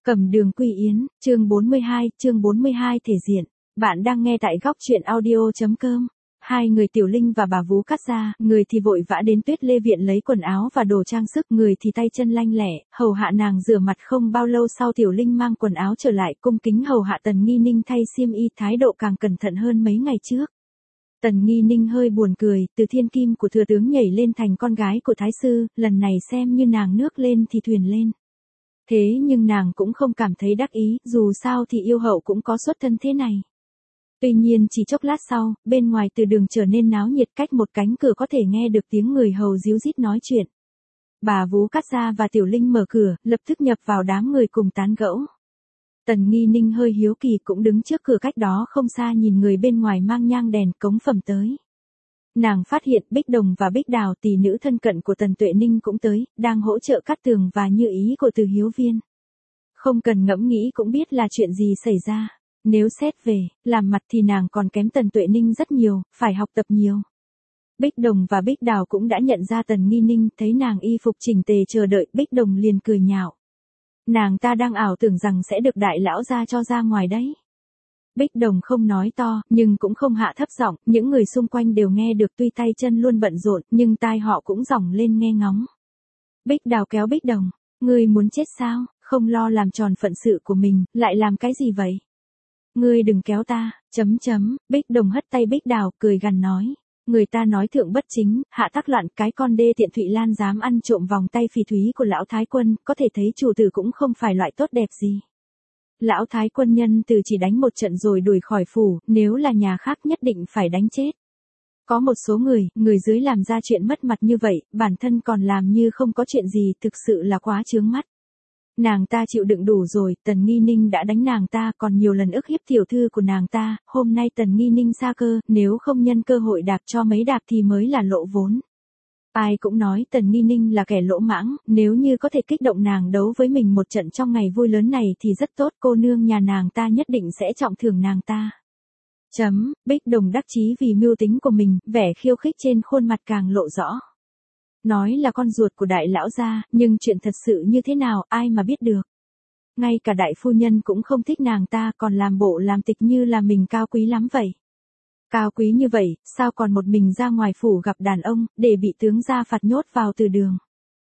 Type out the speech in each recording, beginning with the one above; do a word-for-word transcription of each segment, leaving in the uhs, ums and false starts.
Cẩm Đường Quy Yến, chương bốn mươi hai, chương bốn mươi hai thể diện. Bạn đang nghe tại góc truyện audio.com. Hai người Tiểu Linh và bà Vú Cát Gia, người thì vội vã đến Tuyết Lê Viện lấy quần áo và đồ trang sức, người thì tay chân lanh lẹ, hầu hạ nàng rửa mặt. Không bao lâu sau Tiểu Linh mang quần áo trở lại, cung kính hầu hạ Tần Nghi Ninh thay xiêm y, thái độ càng cẩn thận hơn mấy ngày trước. Tần Nghi Ninh hơi buồn cười, từ thiên kim của thừa tướng nhảy lên thành con gái của thái sư, lần này xem như nàng nước lên thì thuyền lên. Thế nhưng nàng cũng không cảm thấy đắc ý, dù sao thì yêu hậu cũng có xuất thân thế này. Tuy nhiên chỉ chốc lát sau, bên ngoài từ đường trở nên náo nhiệt, cách một cánh cửa có thể nghe được tiếng người hầu díu dít nói chuyện. Bà Vú Cát Gia và Tiểu Linh mở cửa, lập tức nhập vào đám người cùng tán gẫu. Tần Nghi Ninh hơi hiếu kỳ cũng đứng trước cửa cách đó không xa nhìn người bên ngoài mang nhang đèn cống phẩm tới. Nàng phát hiện Bích Đồng và Bích Đào, tỷ nữ thân cận của Tần Tuệ Ninh cũng tới, đang hỗ trợ cắt tường và như ý của Từ Hiếu Viên. Không cần ngẫm nghĩ cũng biết là chuyện gì xảy ra. Nếu xét về, làm mặt thì nàng còn kém Tần Tuệ Ninh rất nhiều, phải học tập nhiều. Bích Đồng và Bích Đào cũng đã nhận ra Tần Nghi Ninh, thấy nàng y phục chỉnh tề chờ đợi, Bích Đồng liền cười nhạo. Nàng ta đang ảo tưởng rằng sẽ được đại lão gia cho ra ngoài đấy. Bích Đồng không nói to, nhưng cũng không hạ thấp giọng, những người xung quanh đều nghe được, tuy tay chân luôn bận rộn, nhưng tai họ cũng dòng lên nghe ngóng. Bích Đào kéo Bích Đồng, ngươi muốn chết sao, không lo làm tròn phận sự của mình, lại làm cái gì vậy? Ngươi đừng kéo ta, chấm chấm, Bích Đồng hất tay Bích Đào, cười gằn nói. Người ta nói thượng bất chính, hạ tác loạn, cái con đê tiện Thụy Lan dám ăn trộm vòng tay phỉ thúy của lão thái quân, có thể thấy chủ tử cũng không phải loại tốt đẹp gì. Lão thái quân nhân từ chỉ đánh một trận rồi đuổi khỏi phủ, nếu là nhà khác nhất định phải đánh chết. Có một số người, người dưới làm ra chuyện mất mặt như vậy, bản thân còn làm như không có chuyện gì, thực sự là quá chướng mắt. Nàng ta chịu đựng đủ rồi, Tần Nghi Ninh đã đánh nàng ta, còn nhiều lần ức hiếp tiểu thư của nàng ta, hôm nay Tần Nghi Ninh xa cơ, nếu không nhân cơ hội đạp cho mấy đạp thì mới là lỗ vốn. Ai cũng nói Tần Nghi Ninh là kẻ lỗ mãng, nếu như có thể kích động nàng đấu với mình một trận trong ngày vui lớn này thì rất tốt, cô nương nhà nàng ta nhất định sẽ trọng thưởng nàng ta. Chấm, Bích Đồng đắc chí vì mưu tính của mình, vẻ khiêu khích trên khuôn mặt càng lộ rõ. Nói là con ruột của đại lão gia, nhưng chuyện thật sự như thế nào, ai mà biết được. Ngay cả đại phu nhân cũng không thích nàng ta, còn làm bộ làm tịch như là mình cao quý lắm vậy. Cao quý như vậy, sao còn một mình ra ngoài phủ gặp đàn ông, để bị tướng gia phạt nhốt vào từ đường.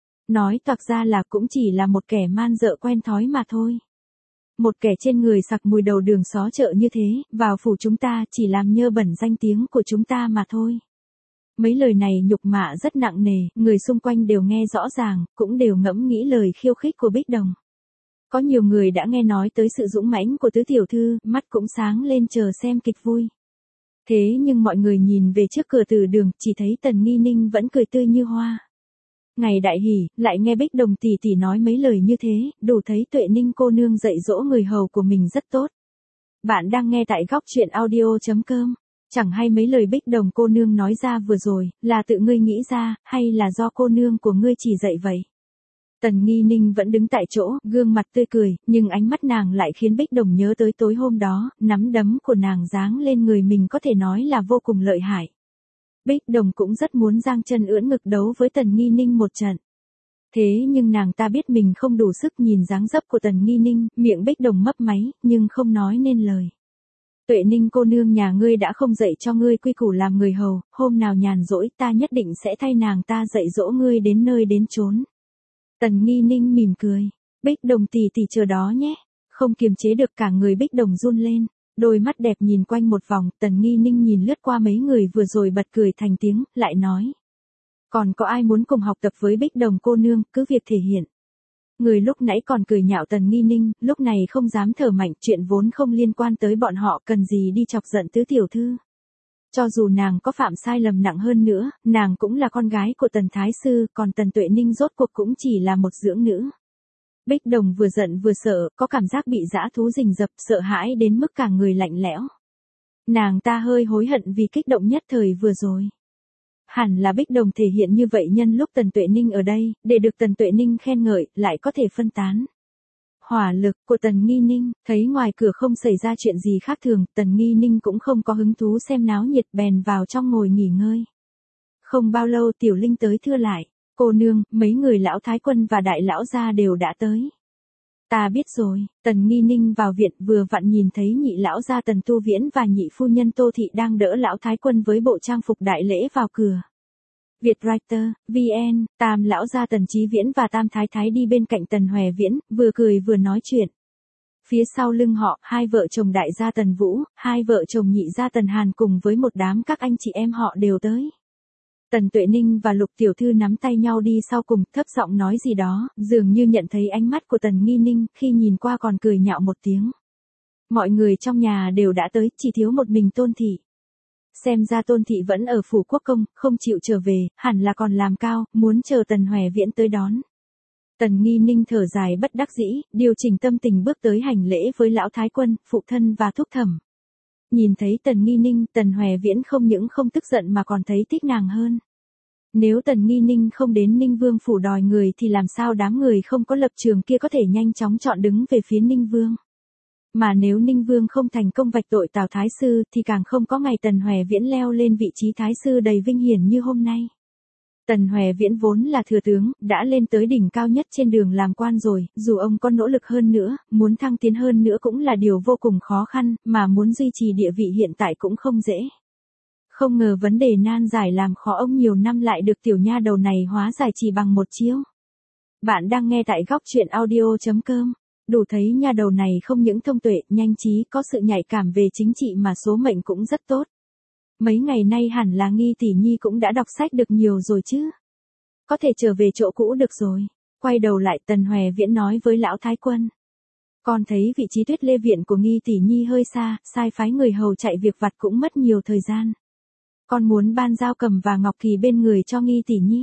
Nói toạc ra là cũng chỉ là một kẻ man dợ quen thói mà thôi. Một kẻ trên người sặc mùi đầu đường xó chợ như thế, vào phủ chúng ta chỉ làm nhơ bẩn danh tiếng của chúng ta mà thôi. Mấy lời này nhục mạ rất nặng nề, người xung quanh đều nghe rõ ràng, cũng đều ngẫm nghĩ lời khiêu khích của Bích Đồng. Có nhiều người đã nghe nói tới sự dũng mãnh của tứ tiểu thư, mắt cũng sáng lên chờ xem kịch vui. Thế nhưng mọi người nhìn về trước cửa từ đường, chỉ thấy Tần Nghi Ninh vẫn cười tươi như hoa. Ngày đại hỉ, lại nghe Bích Đồng tỷ tỷ nói mấy lời như thế, đủ thấy Tuệ Ninh cô nương dạy dỗ người hầu của mình rất tốt. Bạn đang nghe tại góc truyện audio.com. Chẳng hay mấy lời Bích Đồng cô nương nói ra vừa rồi, là tự ngươi nghĩ ra, hay là do cô nương của ngươi chỉ dạy vậy? Tần Nghi Ninh vẫn đứng tại chỗ, gương mặt tươi cười, nhưng ánh mắt nàng lại khiến Bích Đồng nhớ tới tối hôm đó, nắm đấm của nàng giáng lên người mình có thể nói là vô cùng lợi hại. Bích Đồng cũng rất muốn giang chân ưỡn ngực đấu với Tần Nghi Ninh một trận. Thế nhưng nàng ta biết mình không đủ sức, nhìn dáng dấp của Tần Nghi Ninh, miệng Bích Đồng mấp máy, nhưng không nói nên lời. Tuệ Ninh cô nương nhà ngươi đã không dạy cho ngươi quy củ làm người hầu, hôm nào nhàn rỗi ta nhất định sẽ thay nàng ta dạy dỗ ngươi đến nơi đến chốn. Tần Nghi Ninh mỉm cười, Bích Đồng tỷ tỷ chờ đó nhé, không kiềm chế được cả người Bích Đồng run lên, đôi mắt đẹp nhìn quanh một vòng, Tần Nghi Ninh nhìn lướt qua mấy người vừa rồi bật cười thành tiếng, lại nói. Còn có ai muốn cùng học tập với Bích Đồng cô nương, cứ việc thể hiện. Người lúc nãy còn cười nhạo Tần Nghi Ninh, lúc này không dám thở mạnh, chuyện vốn không liên quan tới bọn họ, cần gì đi chọc giận tứ tiểu thư. Cho dù nàng có phạm sai lầm nặng hơn nữa, nàng cũng là con gái của Tần Thái Sư, còn Tần Tuệ Ninh rốt cuộc cũng chỉ là một dưỡng nữ. Bích Đồng vừa giận vừa sợ, có cảm giác bị dã thú rình rập, sợ hãi đến mức cả người lạnh lẽo. Nàng ta hơi hối hận vì kích động nhất thời vừa rồi. Hẳn là Bích Đồng thể hiện như vậy nhân lúc Tần Tuệ Ninh ở đây, để được Tần Tuệ Ninh khen ngợi, lại có thể phân tán hỏa lực của Tần Nghi Ninh, thấy ngoài cửa không xảy ra chuyện gì khác thường, Tần Nghi Ninh cũng không có hứng thú xem náo nhiệt, bèn vào trong ngồi nghỉ ngơi. Không bao lâu Tiểu Linh tới thưa lại, cô nương, mấy người lão thái quân và đại lão gia đều đã tới. Ta biết rồi, Tần Nghi Ninh vào viện vừa vặn nhìn thấy nhị lão gia Tần Tu Viễn và nhị phu nhân Tô Thị đang đỡ lão thái quân với bộ trang phục đại lễ vào cửa. Vietwriter, vê en, tam lão gia Tần Chí Viễn và tam thái thái đi bên cạnh Tần Hòe Viễn, vừa cười vừa nói chuyện. Phía sau lưng họ, hai vợ chồng đại gia Tần Vũ, hai vợ chồng nhị gia Tần Hàn cùng với một đám các anh chị em họ đều tới. Tần Tuệ Ninh và Lục tiểu thư nắm tay nhau đi sau cùng, thấp giọng nói gì đó, dường như nhận thấy ánh mắt của Tần Nghi Ninh, khi nhìn qua còn cười nhạo một tiếng. Mọi người trong nhà đều đã tới, chỉ thiếu một mình Tôn Thị. Xem ra Tôn Thị vẫn ở phủ quốc công, không chịu trở về, hẳn là còn làm cao, muốn chờ Tần Hòe Viễn tới đón. Tần Nghi Ninh thở dài bất đắc dĩ, điều chỉnh tâm tình bước tới hành lễ với lão thái quân, phụ thân và thúc thẩm. Nhìn thấy Tần Nghi Ninh, Tần Hòe Viễn không những không tức giận mà còn thấy thích nàng hơn. Nếu Tần Nghi Ninh không đến Ninh Vương phủ đòi người thì làm sao đám người không có lập trường kia có thể nhanh chóng chọn đứng về phía Ninh Vương. Mà nếu Ninh Vương không thành công vạch tội Tào Thái Sư thì càng không có ngày Tần Hòe Viễn leo lên vị trí Thái Sư đầy vinh hiển như hôm nay. Tần Hòe Viễn vốn là thừa tướng, đã lên tới đỉnh cao nhất trên đường làm quan rồi, dù ông có nỗ lực hơn nữa, muốn thăng tiến hơn nữa cũng là điều vô cùng khó khăn, mà muốn duy trì địa vị hiện tại cũng không dễ. Không ngờ vấn đề nan giải làm khó ông nhiều năm lại được tiểu nha đầu này hóa giải chỉ bằng một chiêu. Bạn đang nghe tại góc truyện audio chấm com. Đủ thấy nha đầu này không những thông tuệ, nhanh trí, có sự nhạy cảm về chính trị mà số mệnh cũng rất tốt. Mấy ngày nay hẳn là Nghi tỷ nhi cũng đã đọc sách được nhiều rồi chứ. Có thể trở về chỗ cũ được rồi. Quay đầu lại Tần Hòe Viễn nói với lão thái quân. Con thấy vị trí Tuyết Lê viện của Nghi tỷ nhi hơi xa, sai phái người hầu chạy việc vặt cũng mất nhiều thời gian. Con muốn ban Dao Cầm và Ngọc Kỳ bên người cho Nghi tỷ nhi.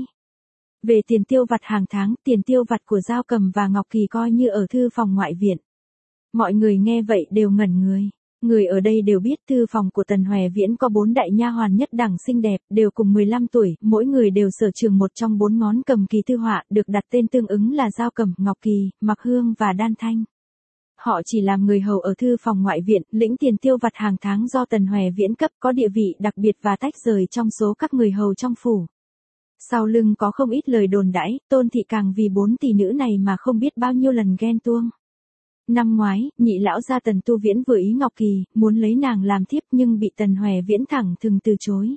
Về tiền tiêu vặt hàng tháng, tiền tiêu vặt của Dao Cầm và Ngọc Kỳ coi như ở thư phòng ngoại viện. Mọi người nghe vậy đều ngẩn người. Người ở đây đều biết thư phòng của Tần Hòe Viễn có bốn đại nha hoàn nhất đẳng xinh đẹp, đều cùng mười lăm tuổi, mỗi người đều sở trường một trong bốn ngón cầm kỳ thư họa, được đặt tên tương ứng là Dao Cầm, Ngọc Kỳ, Mặc Hương và Đan Thanh. Họ chỉ làm người hầu ở thư phòng ngoại viện, lĩnh tiền tiêu vặt hàng tháng do Tần Hòe Viễn cấp, có địa vị đặc biệt và tách rời trong số các người hầu trong phủ. Sau lưng có không ít lời đồn đãi, Tôn Thị càng vì bốn tỷ nữ này mà không biết bao nhiêu lần ghen tuông. Năm ngoái, nhị lão gia Tần Tu Viễn vừa ý Ngọc Kỳ, muốn lấy nàng làm thiếp nhưng bị Tần Hòe Viễn thẳng thừng từ chối.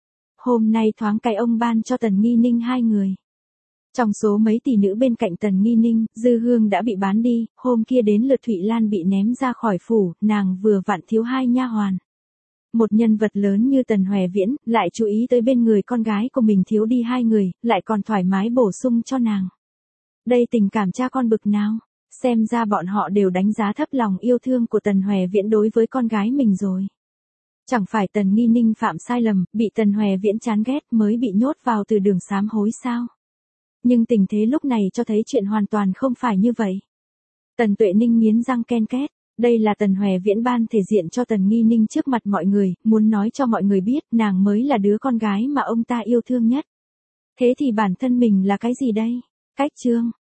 Hôm nay thoáng cái ông ban cho Tần Nghi Ninh hai người. Trong số mấy tỷ nữ bên cạnh Tần Nghi Ninh, Dư Hương đã bị bán đi, hôm kia đến lượt Thụy Lan bị ném ra khỏi phủ, nàng vừa vặn thiếu hai nha hoàn. Một nhân vật lớn như Tần Hòe Viễn, lại chú ý tới bên người con gái của mình thiếu đi hai người, lại còn thoải mái bổ sung cho nàng. Đây tình cảm cha con bực nào? Xem ra bọn họ đều đánh giá thấp lòng yêu thương của Tần Hòe Viễn đối với con gái mình rồi. Chẳng phải Tần Nghi Ninh phạm sai lầm, bị Tần Hòe Viễn chán ghét mới bị nhốt vào từ đường sám hối sao? Nhưng tình thế lúc này cho thấy chuyện hoàn toàn không phải như vậy. Tần Tuệ Ninh nghiến răng ken két. Đây là Tần Hòe Viễn ban thể diện cho Tần Nghi Ninh trước mặt mọi người, muốn nói cho mọi người biết nàng mới là đứa con gái mà ông ta yêu thương nhất. Thế thì bản thân mình là cái gì đây? Cách chương.